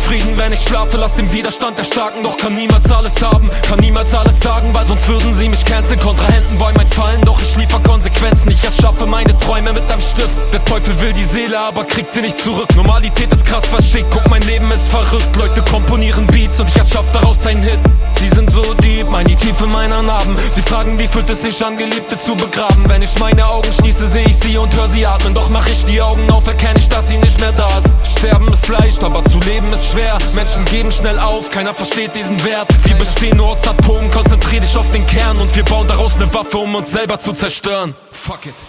Frieden, wenn ich schlafe, lass den Widerstand erstarken. Doch kann niemals alles haben, kann niemals alles sagen, weil sonst würden sie mich canceln. Kontrahenten wollen mein Fallen, doch ich liefer Konsequenzen. Ich erschaffe meine Träume mit einem Stift. Der Teufel will die Seele, aber kriegt sie nicht zurück. Normalität ist krass verschickt, guck, mein Leben ist verrückt. Leute komponieren Beats und ich erschaffe daraus einen Hit. Sie sind so deep, meinen die Tiefe meiner Narben. Sie fragen, wie fühlt es sich an, Geliebte zu begraben. Wenn ich meine Augen schließe, sehe ich sie und höre sie atmen. Doch mach ich die Augen auf, erkenne ich, dass sie nicht mehr da ist. Sterben ist leicht, aber zu leben ist schwer. Menschen geben schnell auf, keiner versteht diesen Wert. Wir bestehen nur aus Atomen, konzentrier dich auf den Kern. Und wir bauen daraus eine Waffe, um uns selber zu zerstören. Fuck it.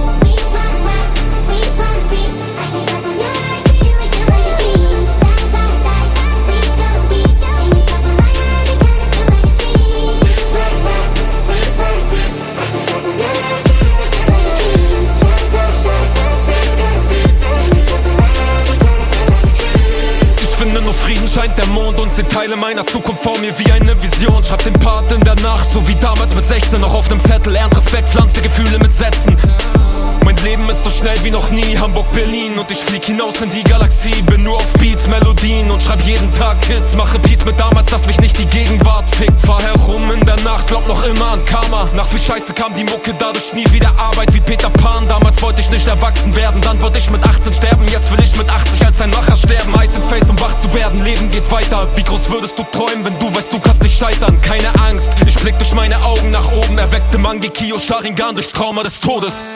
Frieden scheint der Mond und sehe Teile meiner Zukunft vor mir wie eine Vision. Schreib den Part in der Nacht, so wie damals mit 16 noch auf dem Zettel. Lernt Respekt, pflanzt die Gefühle mit Sätzen. Mein Leben ist so schnell wie noch nie, Hamburg, Berlin. Und ich flieg hinaus in die Galaxie. Bin nur auf Beats, Melodien und schreib jeden Tag Hits. Mache Peace mit damals, dass mich nicht die Gegenwart fickt. Fahr herum in der Nacht, glaub noch immer an Karma. Nach viel Scheiße kam die Mucke, dadurch nie wieder Arbeit wie Peter Pan. Damals wollte ich nicht erwachsen werden, dann wollte ich mit 18 sterben. Jetzt will ich mit 80 als ein Macher sterben. Eis ins Face, um wach zu werden, Leben geht weiter. Wie groß würdest du träumen, wenn du weißt, du kannst nicht scheitern? Keine Angst, ich blick durch meine Augen nach oben. Erweckte Mangekyo Sharingan durchs Trauma des Todes.